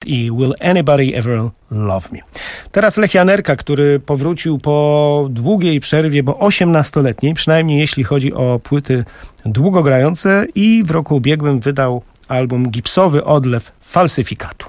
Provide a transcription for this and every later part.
i Will Anybody Ever Love Me. Teraz Lech Janerka, który powrócił po długiej przerwie, bo 18-letniej, przynajmniej jeśli chodzi o płyty długogrające, i w roku ubiegłym wydał album Gipsowy Odlew Falsyfikatu.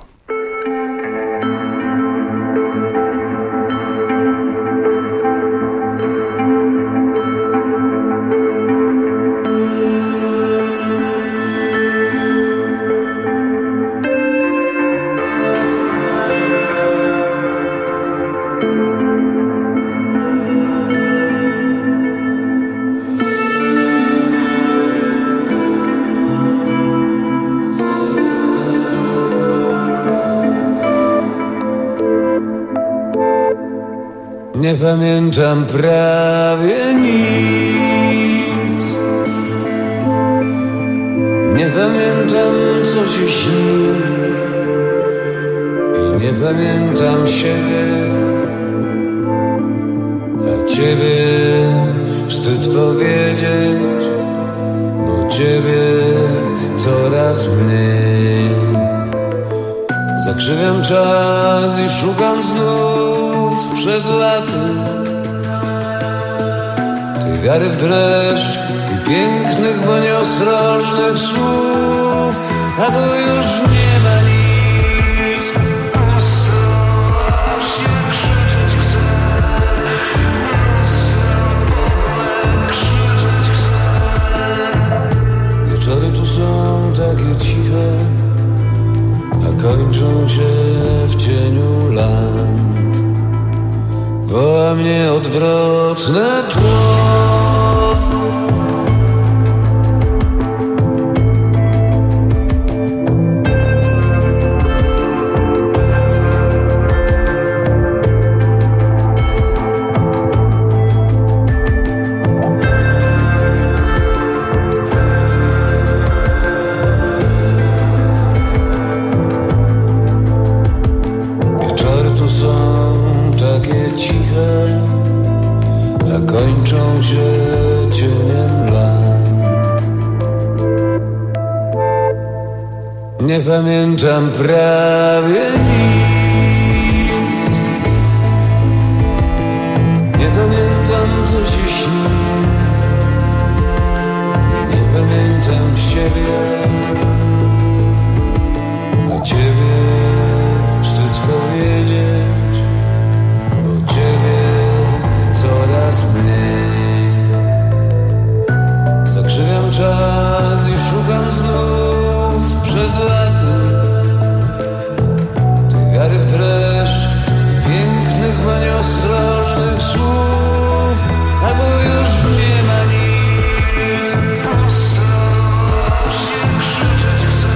Nie pamiętam prawie nic. Nie pamiętam, co się śni. I nie pamiętam siebie. A ciebie wstyd powiedzieć, bo ciebie coraz mniej. Zakrzywiam czas i szukam znów przed laty tej wiary w dreszcz i pięknych, bo nieostrożnych słów. A tu już nie ma nic. Ostrożnie krzyczeć chcę. Krzyczeć chcę. Wieczory tu są takie ciche, a kończą się w cieniu lamp. Woła mnie odwrotne tło. Kończą się cieniem lamp. Nie pamiętam prawie nic. Nie pamiętam, co się śni. Nie pamiętam siebie. A ciebie wstyd powiedzieć, bo ciebie coraz mniej. Zakrzywiam czas i szukam znów przed laty tej wiary w dreszcz pięknych, bo nieostrożnych słów. A bo już nie ma nic. Ostrożnie krzyczeć chcę.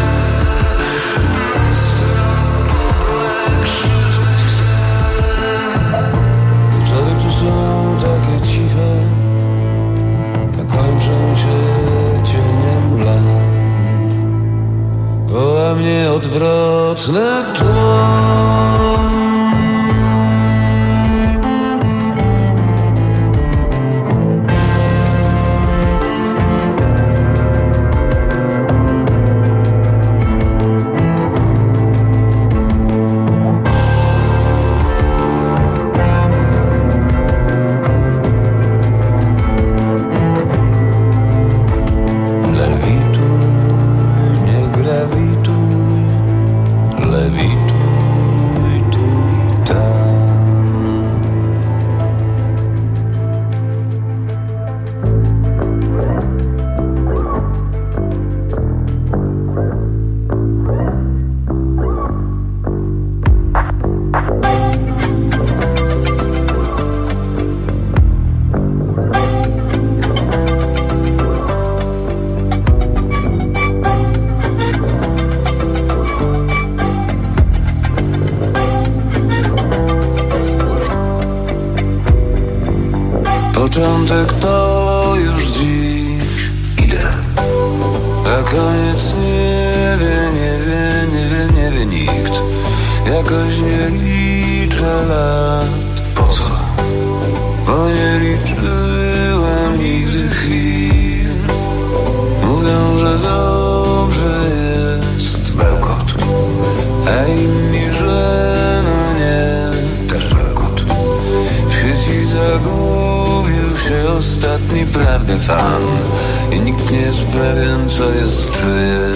Ostrożnie krzyczeć chcę. Wieczory tu są takie ciche, a kończą się cieniem lamp. Woła mnie odwrotne tło. Początek to już dziś. Idę. A koniec nie wie nikt. Jakoś nie liczę lat. Po co? Bo nie liczyłem nigdy chwil. Mówią, że dobrze jest. Bełkot. A im mi, że no nie. Też warkot. W sieci zagubił się ostatni prawdy fan i nikt nie jest pewien, co jest czyje.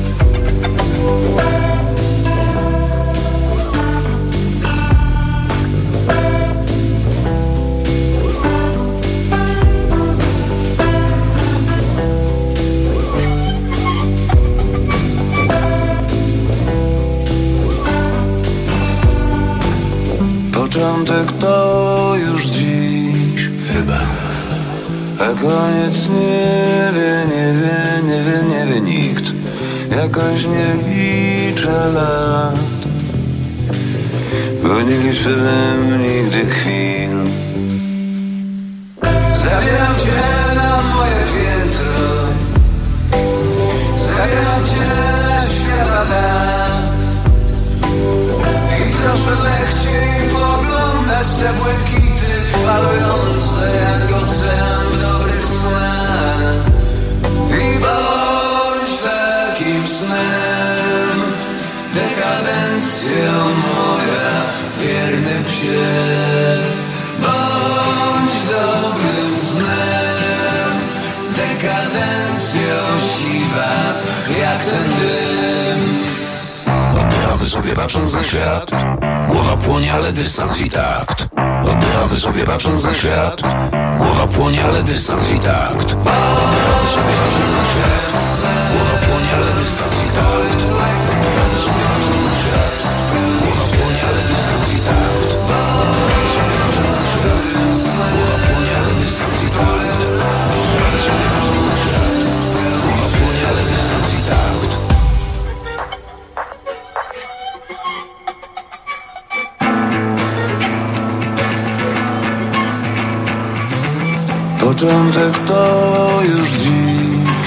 Początek to już dziś Chyba. a koniec nie wie nikt. Jakoś nie liczę lat, bo nie liczyłem nigdy chwil. Zabieram cię na moje piętro, zabieram cię na świata lat i proszę zechciej poglądać te błękity falujące jak ocean w dobrych snach. I bądź takim snem, dekadencją moja, wierny psie. Bądź dobrym snem, dekadencją siwa jak ten dym. Oddychamy sobie patrząc na świat. Głowa płonie, ale dystans i takt. Oddychamy sobie patrząc na świat. Głowa płonie, ale dystans i takt. Oddychamy sobie patrząc na świat. Głowa płonie, ale dystans i takt. Oddychamy sobie patrząc na świat. Głowa płonie, ale dystans i takt. Oddychamy sobie patrząc na świat. Głowa płonie, ale dystans i takt. Oddychamy sobie patrząc na świat. Głowa płonie, ale dystans i takt. Początek to już dziś,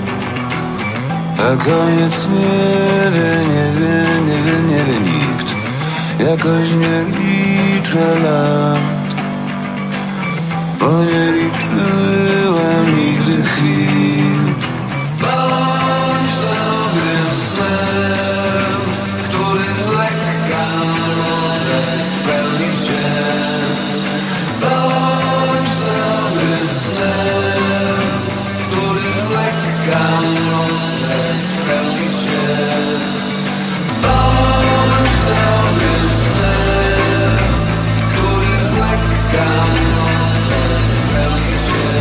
a koniec nie wie nikt. Jakoś nie liczę lat, bo nie liczyłem nigdy chwil. Bądź dobrym snem, który z lekka może spełnić cię. Bądź dobrym snem, który z lekka może spełnić cię. Bądź dobrym snem, który z lekka może spełnić cię.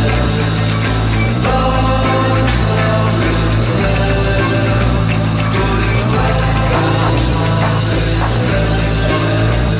Bądź dobrym snem, który z lekka może spełnić cię.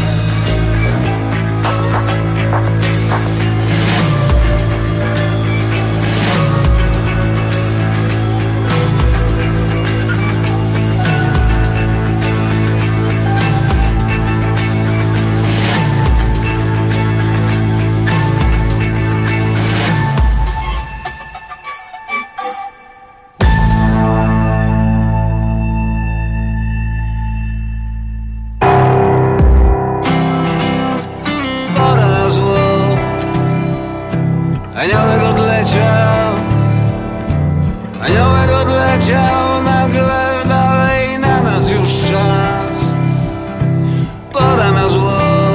Pora na zło, aniołek odleciał, aniołek odleciał, nagle dalej na nas już czas. Pora na zło,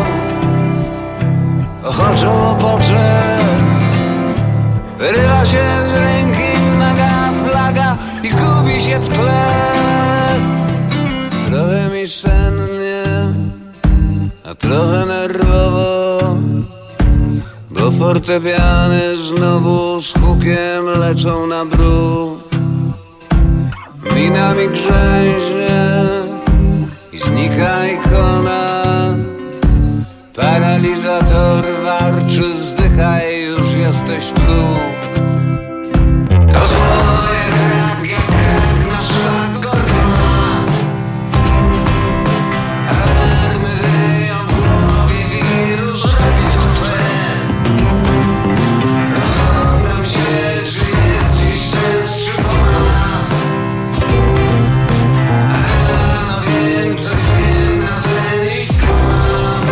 ochoczą opoczek, wyrywa się z ręki naga flaga i gubi się w tle. Trochę mi sennie, a trochę nerwowo, bo fortepiany znowu z hukiem lecą na bruk. Mina mi grzęźnie i znika ikona, paralizator warczy, zdychaj, już jesteś tu. To zło jest jak krew na szlak gorąca, alarmy wyją w głowie, wirus robi co chce. Rozglądam się, czy jest dziś częstszy ponad. No wiem, coś wiem na sen i skąd.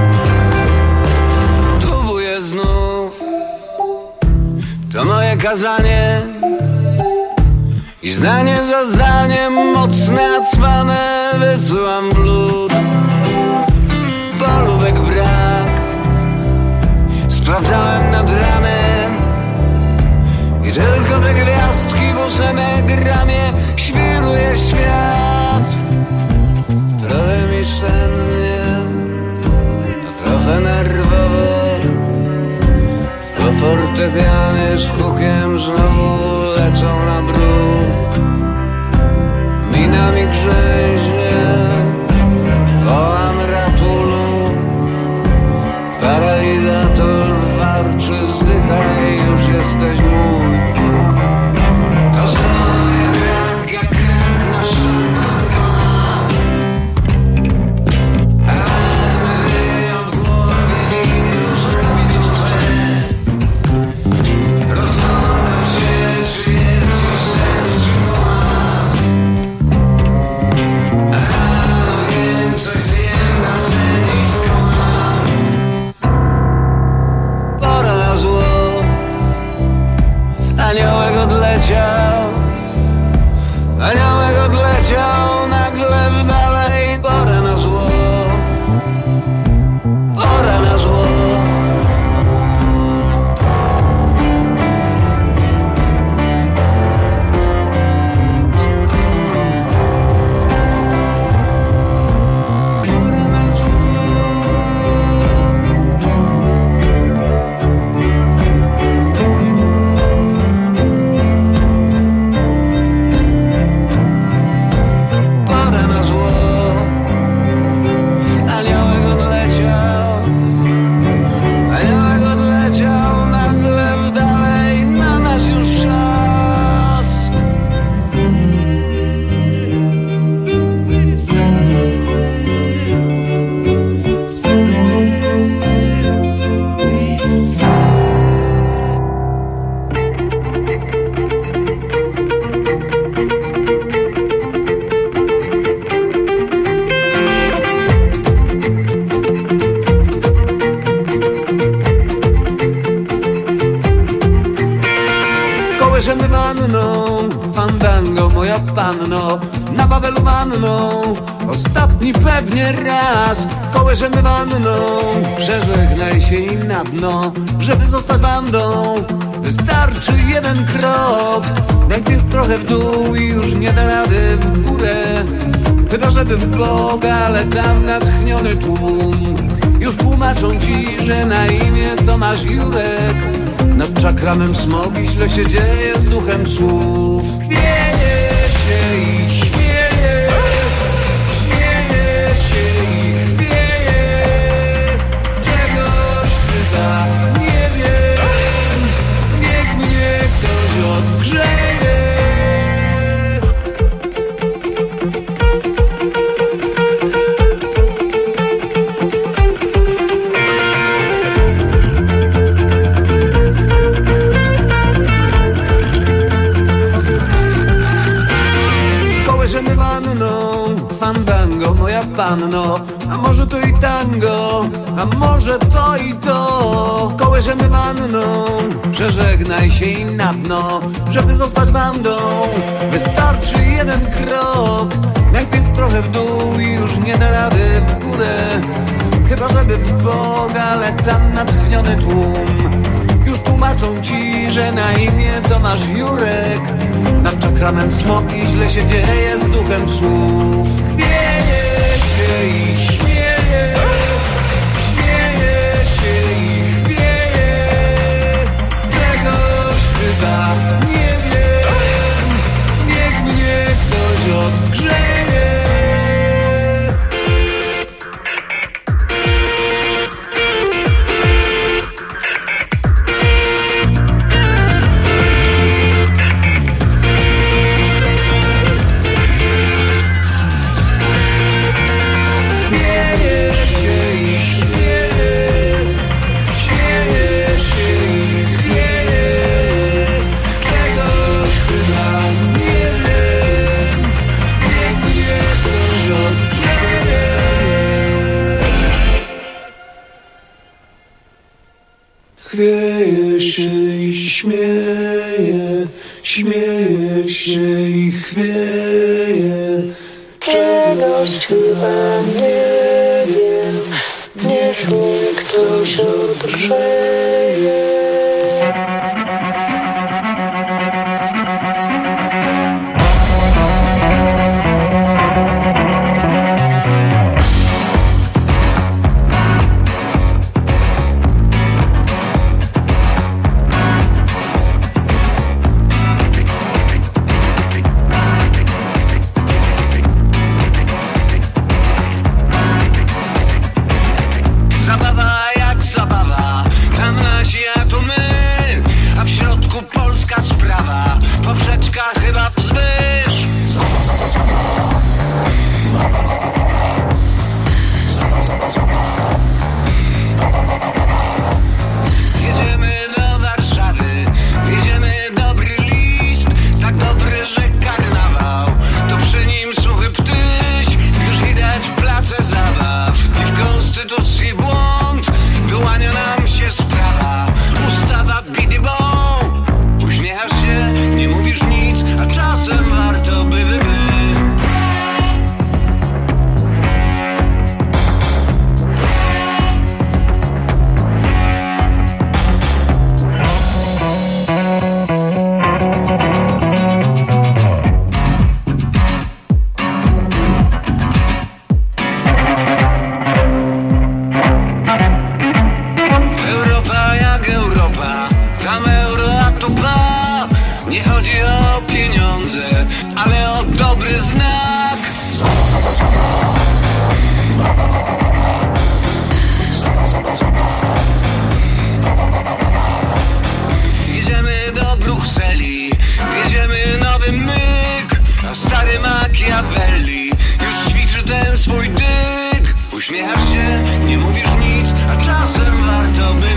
Próbuję znów, to moje kazanie i zdanie za zdaniem mocne, a cwane wysyłam w lód. sprawdzałem nad ranem i tylko te gwiazdki w 8 gramie. Świruje świat, trochę mi sennie, trochę nerwowo. To fortepiany z hukiem znowu lecą na bruk. Mina mi grzęźnie, wołam ratulu. Paralizator warczy, zdychaj, już jesteś mój. To swoje wiatr jak krew na szlaku. A my od głowy już robić chce. Rozglądam się, czy jest ci sens, czy głaz. A wiem, coś zjem na sen i skłam. Pora na zło. Aniołek odleciał, aniołek odleciał nagle w dalej. Pora na zło, pora na zło. Kołyszemy wanną, fandango moja panno, na Wawelu wanną, ostatni pewnie raz. Kołyszemy wanną, przeżegnaj się i na dno, żeby zostać bandą. Wystarczy jeden krok, najpierw trochę w dół i już nie da rady w górę. Chyba żeby w Boga, ale tam natchniony tłum już tłumaczą ci, że na imię to masz Jurek. Nad czakramem smogi źle się dzieje z duchem słów. Chwieje się i śmieje, śmieje się i chwieje. Czegoś chyba nie wiem, niech mnie ktoś odgrzeje. Fandango, moja panno, a może to i tango, a może to i to. Kołyszemy wanną, przeżegnaj się i na dno, żeby zostać bandą. Wystarczy jeden krok, najpierw trochę w dół i już nie da rady w górę. Chyba żeby w Boga, ale tam natchniony tłum już tłumaczą ci, że na imię to masz Jurek. Nad czakramem smoki źle się dzieje z duchem słów. Chwieje się i śmieje, śmieje się i chwieje. Czegoś chyba nie wiem, niech mnie ktoś odgrzeje. Chwieje się i śmieje, śmieje się i chwieje. Czegoś chyba nie wiem, niech mnie ktoś odgrzeje. konstytucji błąd. Wyłania nam się sprawa, ustawa bidi-bo. Uśmiechasz się, nie mówisz nic, a czasem warto by. Nie chodzi o pieniądze, ale o dobry znak. Jedziemy do Brukseli, bierzemy nowy myk, a stary Machiavelli już ćwiczy ten swój dyk. Uśmiechasz się, nie mówisz nic, a czasem warto by.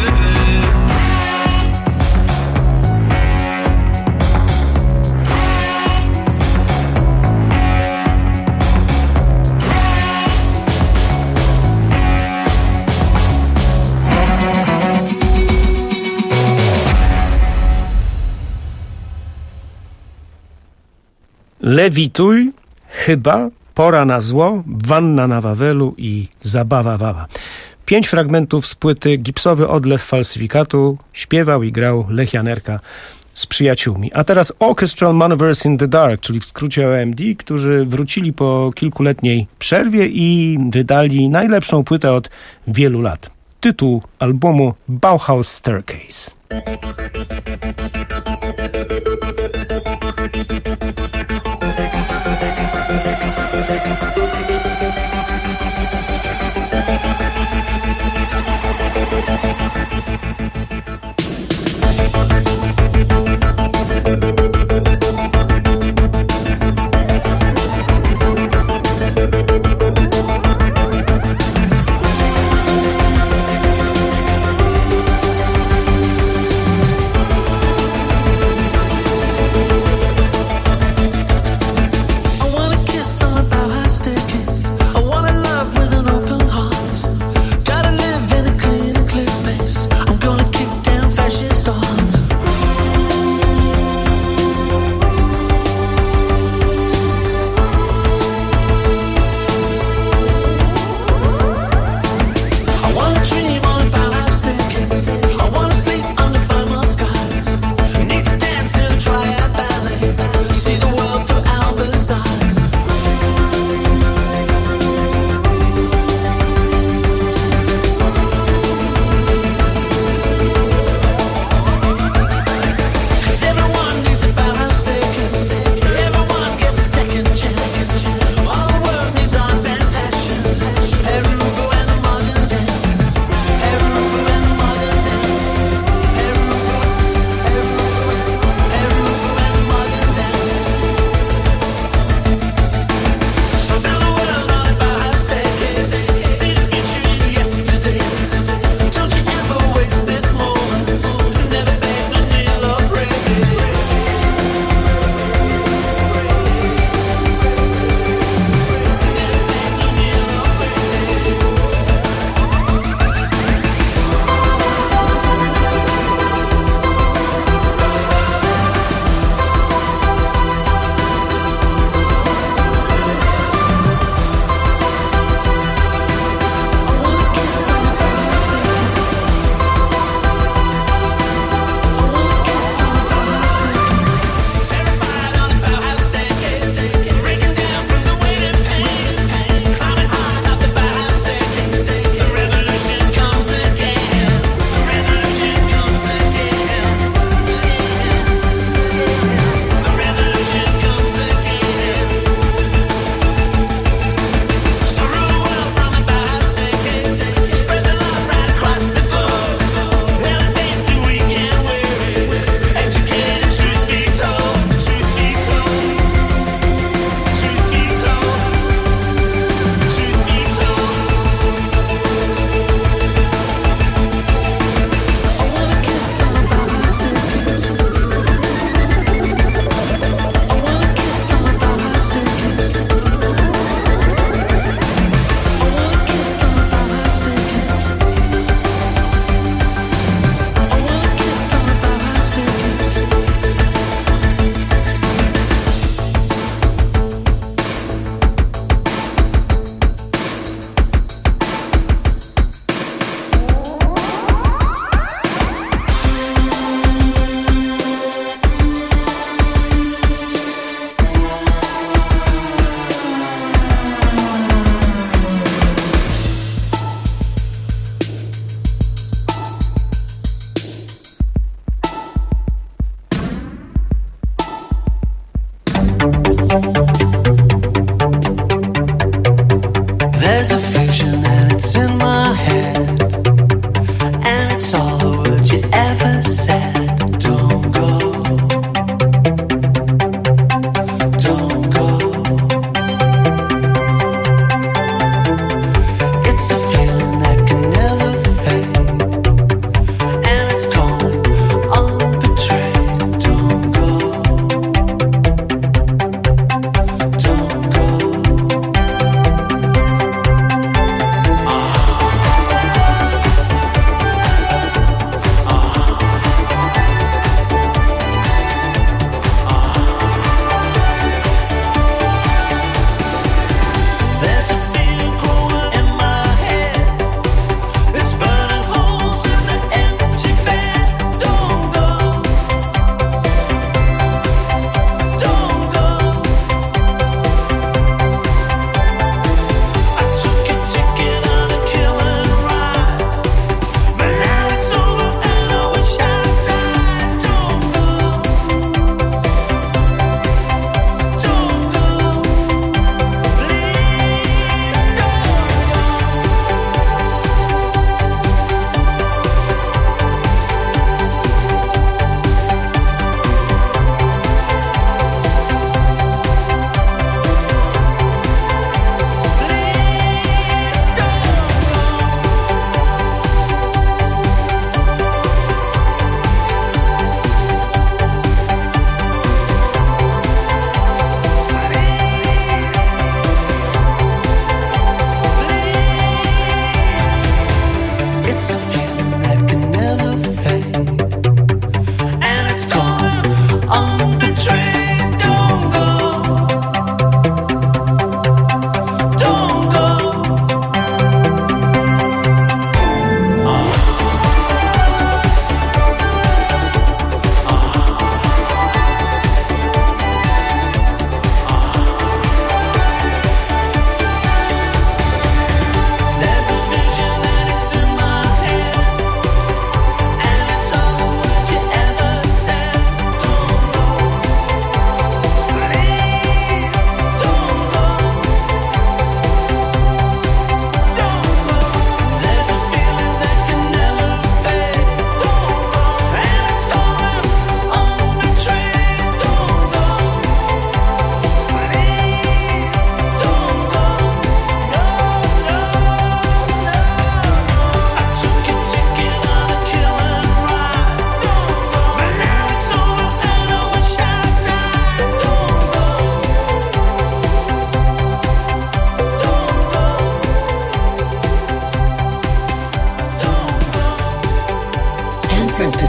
Lewituj, chyba, pora na zło, wanna na Wawelu i zabawa wawa. 5 fragmentów z płyty Gipsowy odlew falsyfikatu śpiewał i grał Lech Janerka z przyjaciółmi. A teraz Orchestral Manoeuvres in the Dark, czyli w skrócie OMD, którzy wrócili po kilkuletniej przerwie i wydali najlepszą płytę od wielu lat. Tytuł albumu Bauhaus Staircase.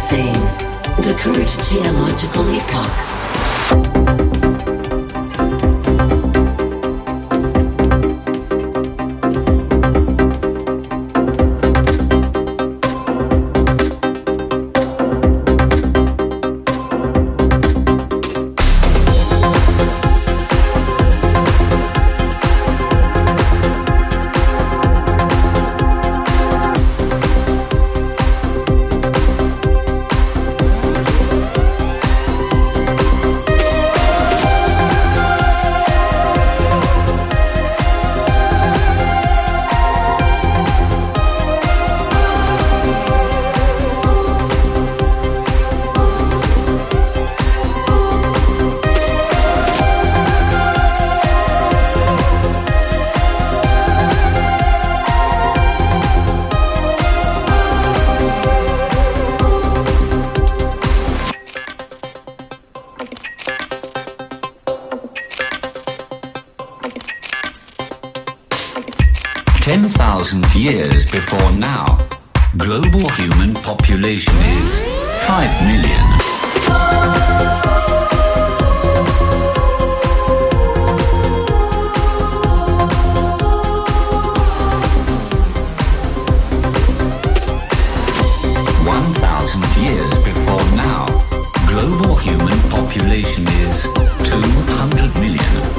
Anthropocene, the current geological epoch. Years before now, global human population is 5 million. Years before now, global human population is 200 million.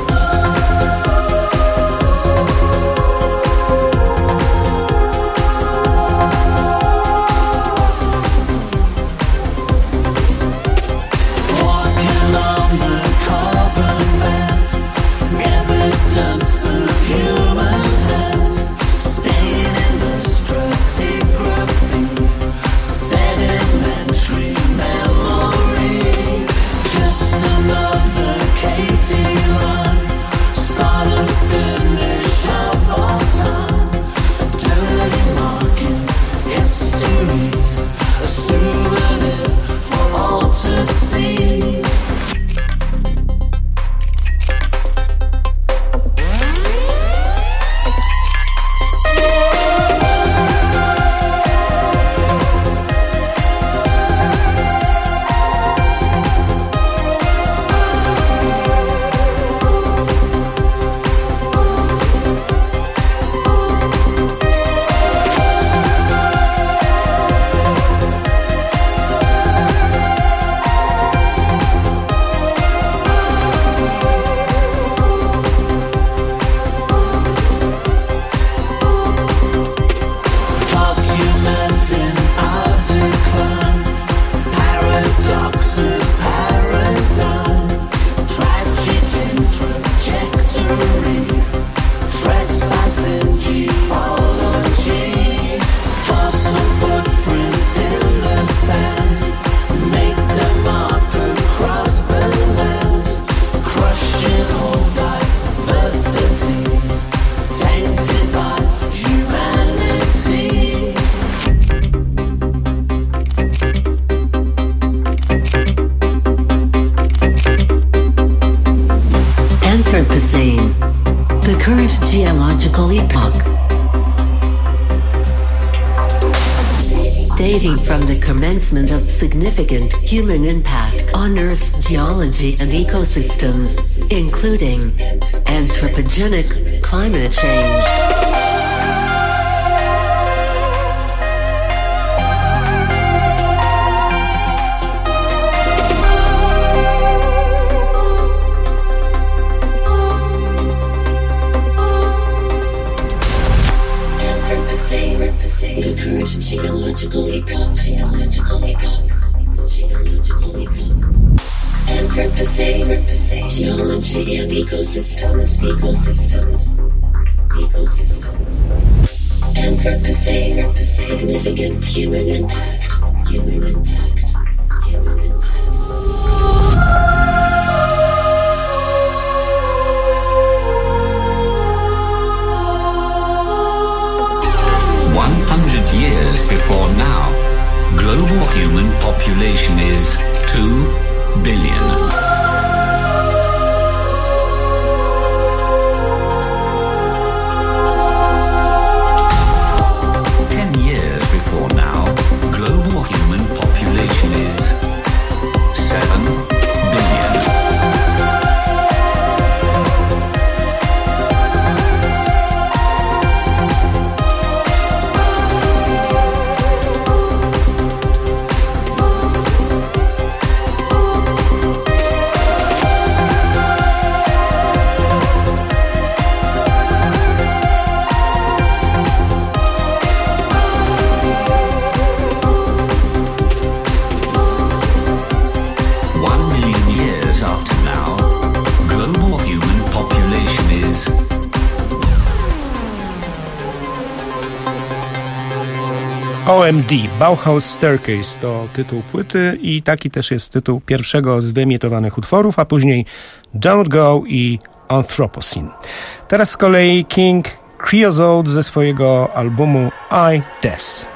Anthropocene, the current geological epoch. Dating from the commencement of significant human impact on Earth's geology and ecosystems, including anthropogenic climate change. 100% geology and ecosystems. Anthropocene, significant human impact. 100 years before now, global human population is 2 billion. 10 years before now, global human population OMD, Bauhaus Staircase to tytuł płyty i taki też jest tytuł pierwszego z wyemitowanych utworów, a później Don't Go i Anthropocene. Teraz z kolei King Creosote ze swojego albumu I Des.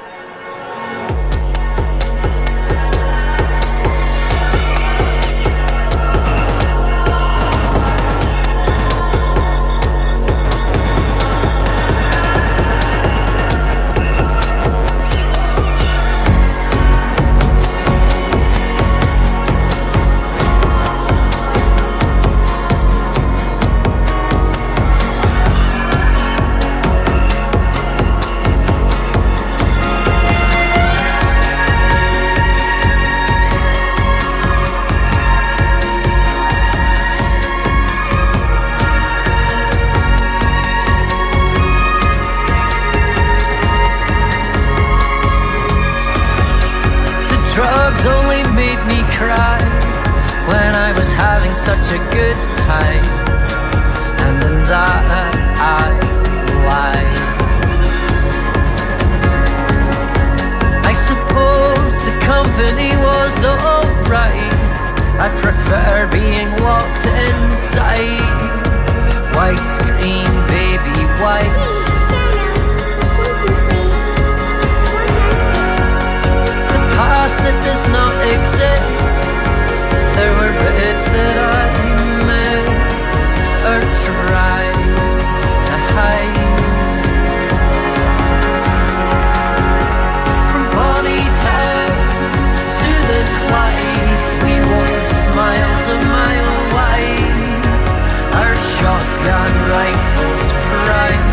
Such a good time, and in that I lied. I suppose the company was alright. I prefer being locked inside. White screen, baby, white. The past that does not exist. There were bits that I missed or tried to hide. From Bonnie Town to the Clyde, we wore smiles a mile wide. Our shotgun rifles pride.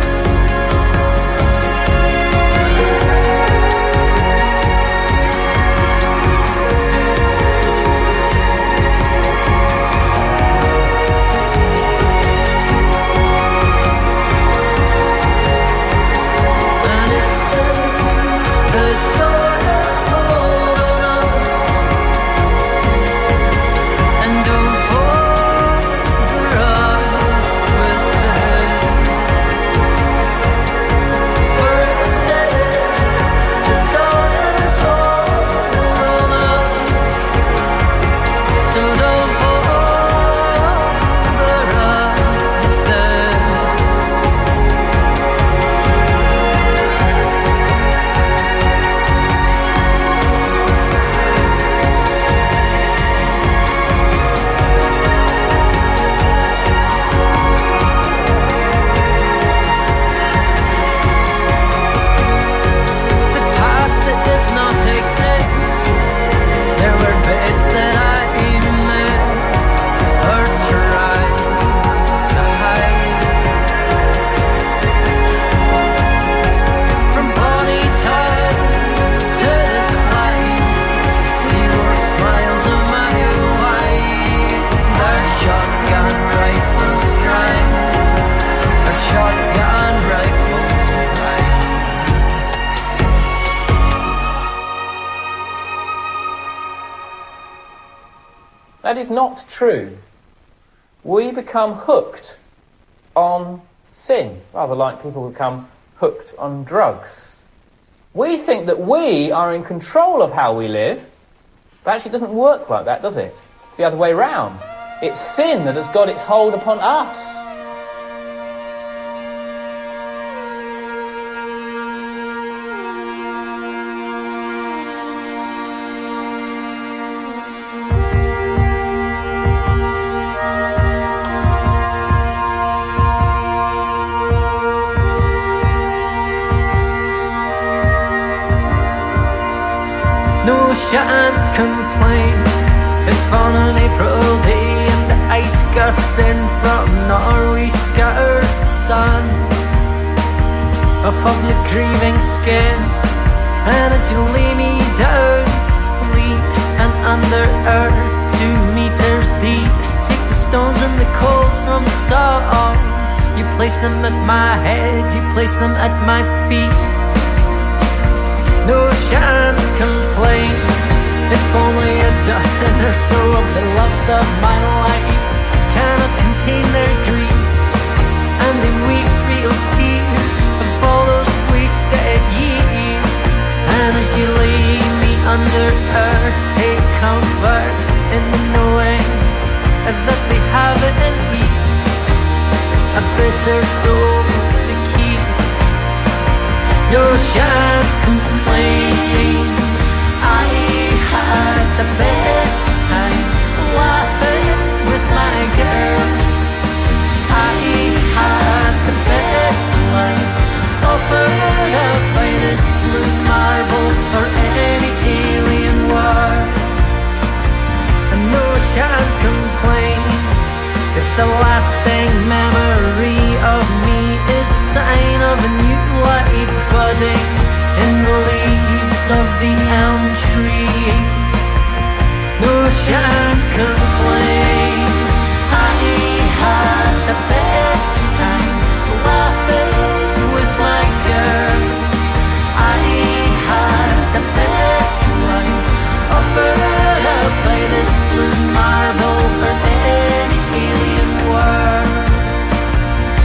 That is not true. We become hooked on sin, rather like people become hooked on drugs. We think that we are in control of how we live, but actually it doesn't work like that, does it? It's the other way round. It's sin that has got its hold upon us. Shan't complain if on an April day and the ice gusts in from Norway scatters the sun off of your grieving skin. And as you lay me down to sleep and under earth 2 meters deep, take the stones and the coals from the songs. You place them at my head, you place them at my feet. No shan't complain if only a dozen or so of the loves of my life cannot contain their grief, and they weep real tears of all those wasted years. comfort in knowing that they have it in each, a bitter soul to keep. No chance complain. I had the best time laughing with my girls. I had the best life offered up by this blue marble or any alien world. And no chance complain if the lasting memory of me is a sign of a new life budding in the leaves of the elm trees. No chance complain. I had the best time laughing with my girls. I had the best life offered up by this blue marble or any alien world.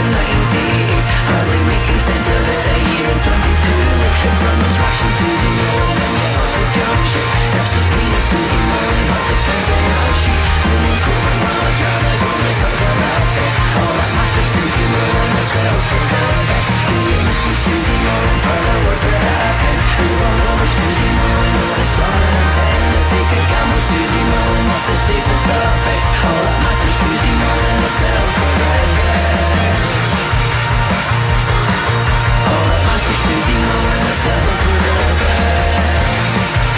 in 98. Hardly making sense of it a year in 22. Everyone was watching Susie Moore and you have to jump shit. That's just me and Susie Moore and what depends on how she. When we're cool and while I try to go because I love it. All that matters Susie Moore and the girl for the best. Do you miss me Susie Moore and for the words that happen? Move on over Susie Moore and what the song and ten. Take a gamble Susie Moore and what the safest of bets. All that matters Susie Moore and the still for the best. All that matters Susie Moore and the still for the best.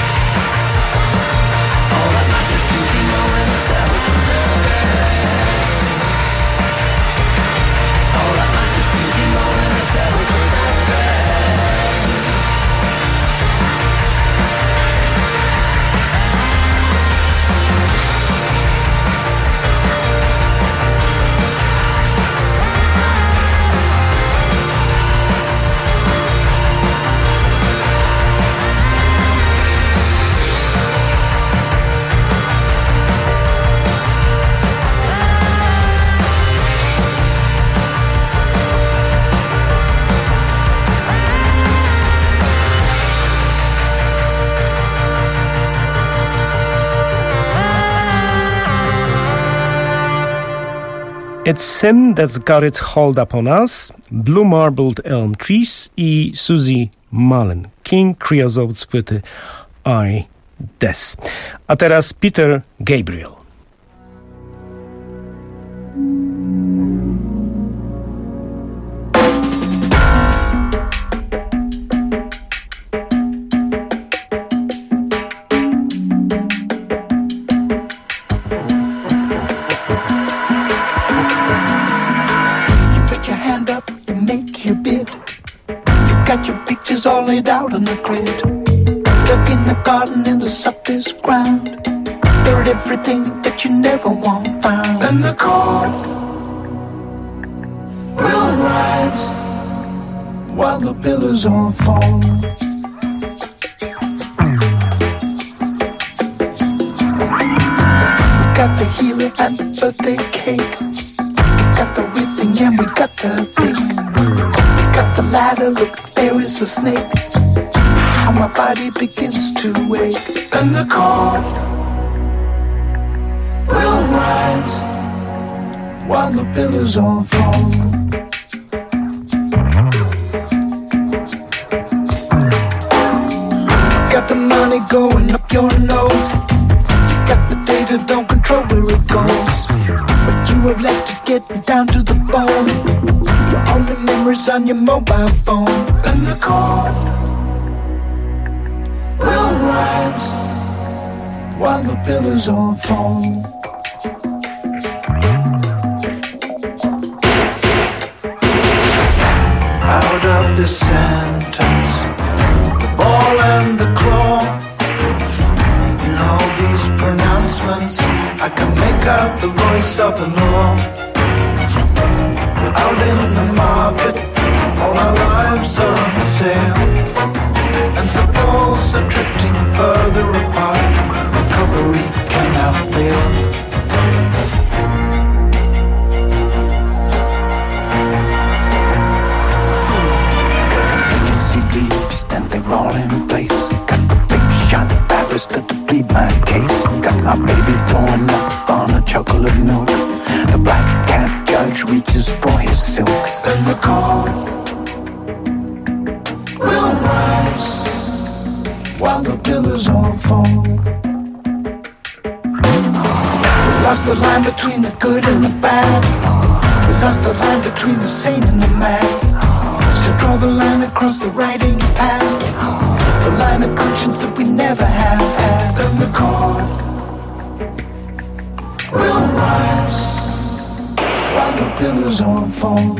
All that matters Susie Moore and the still for the best. All that matters Susie Moore and the still for the best. It's Sin That's Got Its Hold Upon Us, Blue Marbled Elm Trees i Susie Mullen, King Creosote z płyty I Des. A teraz Peter Gabriel. All laid out on the grid, dug in the garden in the softest ground, buried everything that you never want found. And the chord will rise while the pillars all fall. We got the healer and the birthday cake, we got the whipping and we got the thing. Got the ladder, look, there is a snake. How my body begins to wake. And the chord will rise while the pillars all fall. Got the money going up your nose. You got the data, don't control where it goes. But you have left it getting down to the bone. Your only memories on your mobile phone. And the chord will rise while the pillars all fall. Out of this sentence, the ball and the claw. In all these pronouncements, I can make out the voice of the law. Out in the market, all our lives are on sale, and the balls are drifting further apart. Recovery cannot fail. Got a million CDs and they're all in place. Got the big shot rappers to deplete my case. Got my baby throwing up on a chocolate milk. The black cat judge reaches for his silk. And the chord will rise while the pillars all fall. We lost the line between the good and the bad. We lost the line between the sane and the mad. To draw the line across the writing pad, the line of conscience that we never have had. And the chord will rise while the pillars all fall.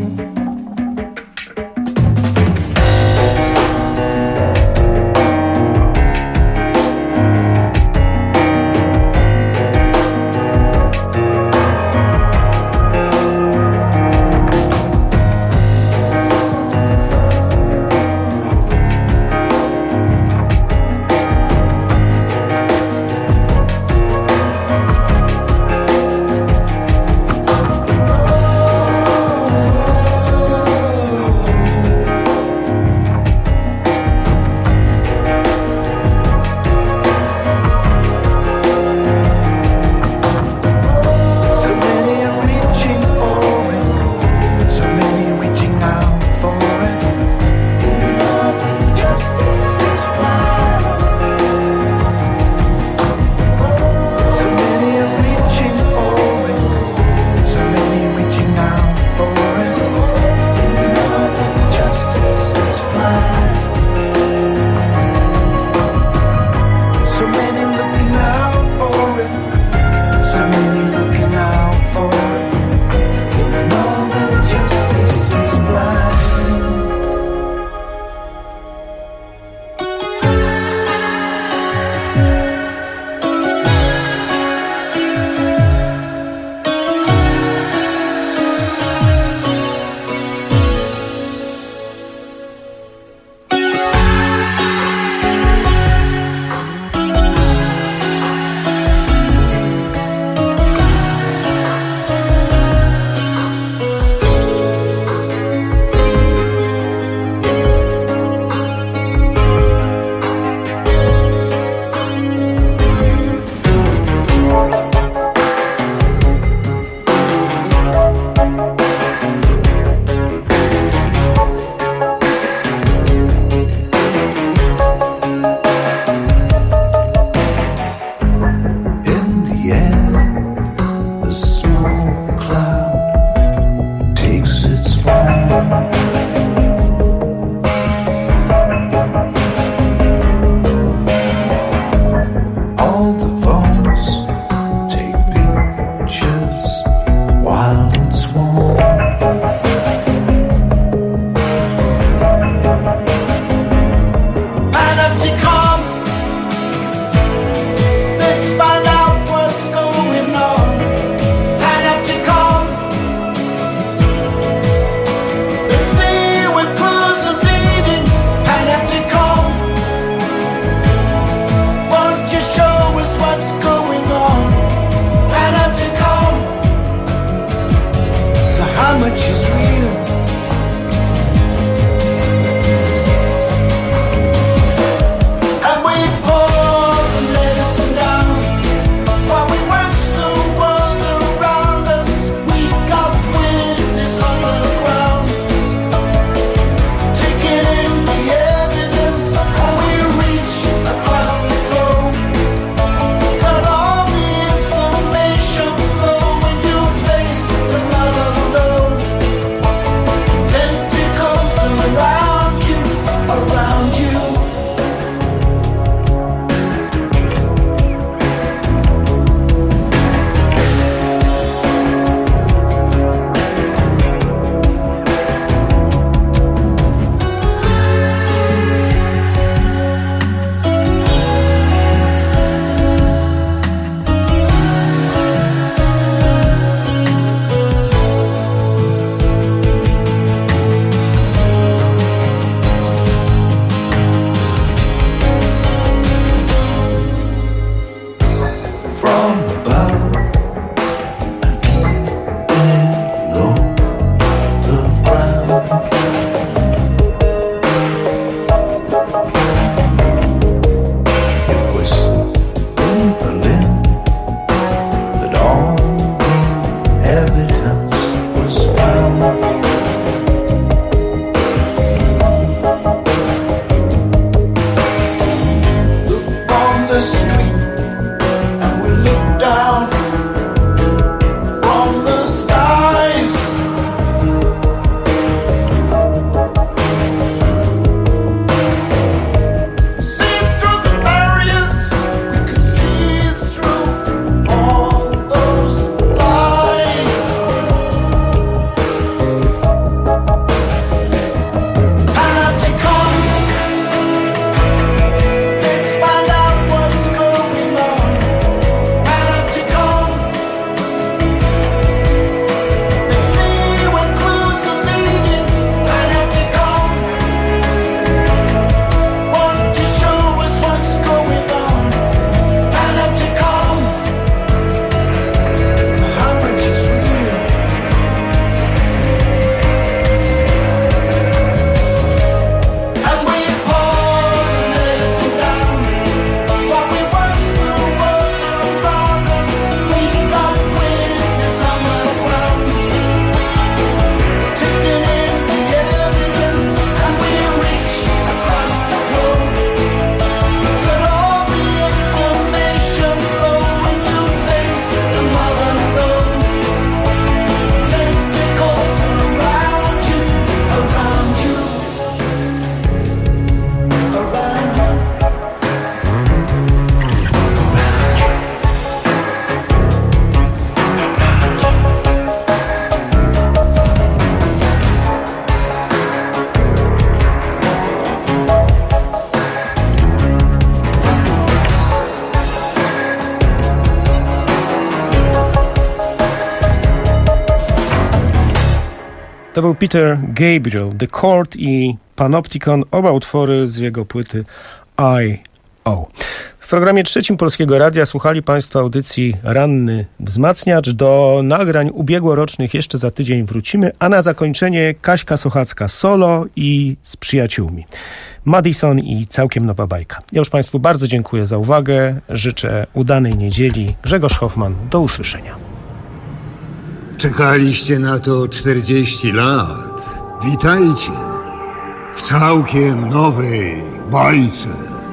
To był Peter Gabriel, The Court i Panopticon, oba utwory z jego płyty I.O. W programie trzecim Polskiego Radia słuchali Państwo audycji Ranny Wzmacniacz. Do nagrań ubiegłorocznych jeszcze za tydzień wrócimy, a na zakończenie Kaśka Sochacka solo i z przyjaciółmi. Madison i całkiem nowa bajka. Ja już Państwu bardzo dziękuję za uwagę. Życzę udanej niedzieli. Grzegorz Hoffman, do usłyszenia. Czekaliście na to 40 lat. Witajcie w całkiem nowej bajce.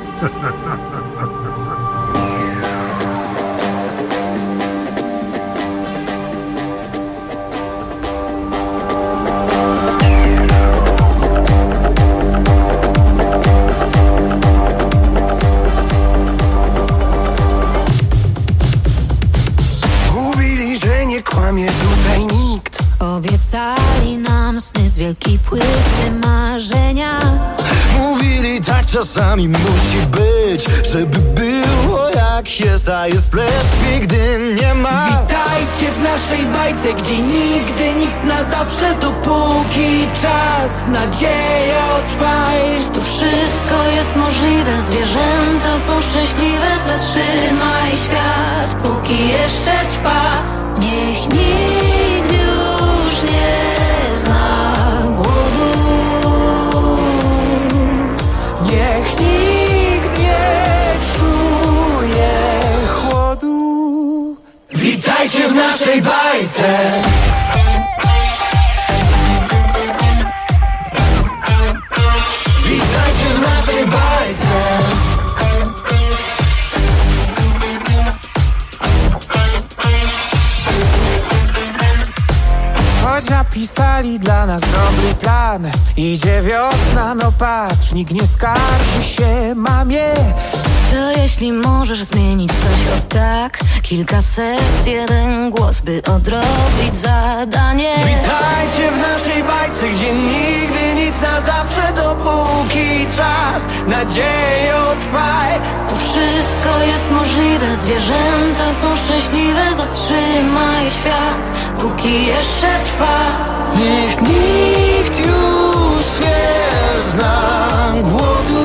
Mówili, że nie kłamie tutaj nikt. Obiecali nam sny z wielkiej płyty marzenia. Mówili, tak czasami musi być, żeby było jak jest, a jest lepiej, gdy nie ma. Witajcie w naszej bajce, gdzie nigdy nic na zawsze, dopóki czas, nadziejo trwaj. Tu wszystko jest możliwe, zwierzęta są szczęśliwe. Zatrzymaj świat, póki jeszcze trwa. Niech nikt już nie zna głodu. Niech nikt nie czuje chłodu. Witajcie w naszej bajce. Witajcie w naszej bajce. Choć napisali dla nas dobry plan, idzie wiosna, no patrz, nikt nie skarży się mamie. To jeśli możesz zmienić coś od tak, kilka serc, jeden głos, by odrobić zadanie. Witajcie w naszej bajce, gdzie nigdy nic na zawsze, dopóki czas, nadziejo trwaj. Tu wszystko jest możliwe, zwierzęta są szczęśliwe. Zatrzymaj świat, póki jeszcze trwa. Niech nikt już nie zna głodu.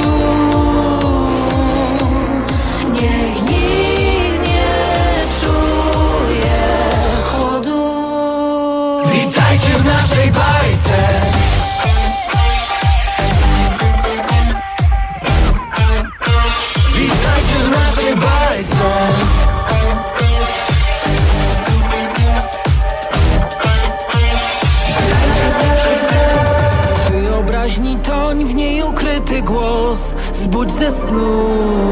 Niech nikt nie czuje chłodu. Witajcie w naszej bajce. Witajcie w naszej bajce. Wyobraźni toń, w niej ukryty głos, zbudź ze snu.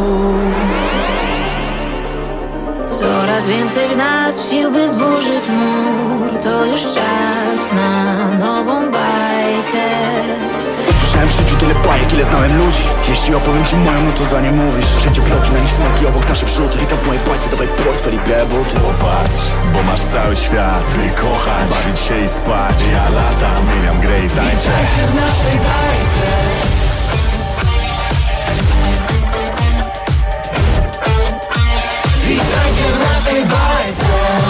Coraz więcej w nas sił, by zburzyć mur. To już czas na nową bajkę. Usłyszałem w życiu tyle bajek, ile znałem ludzi. Jeśli opowiem ci moją, no to za nie mówisz. Wszędzie bloki, na nich smaki, obok nasze wrzód. Witam w mojej bajce, dawaj portfel i białe buty. Popatrz, bo masz cały świat. Ty kochać, bawić się i spać. Ja latam, zmieniam grę i tańczę. Witajcie w naszej bajce. Witajcie w naszej bajce.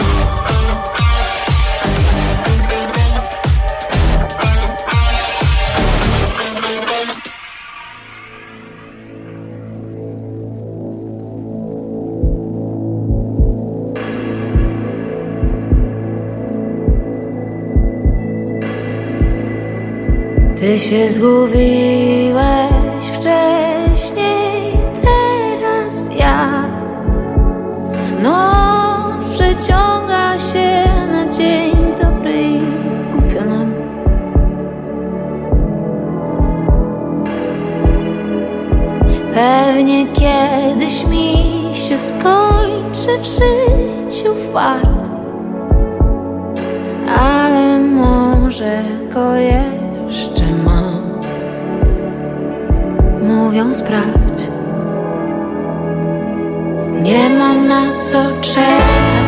Ty się zgubiłeś wcześniej, teraz ja. Noc przeciąga się na dzień dobry i głupio nam. Pewnie kiedyś mi się skończy w życiu fart, ale może go jeszcze mam. Mówią sprawdź, nie ma na co czekać.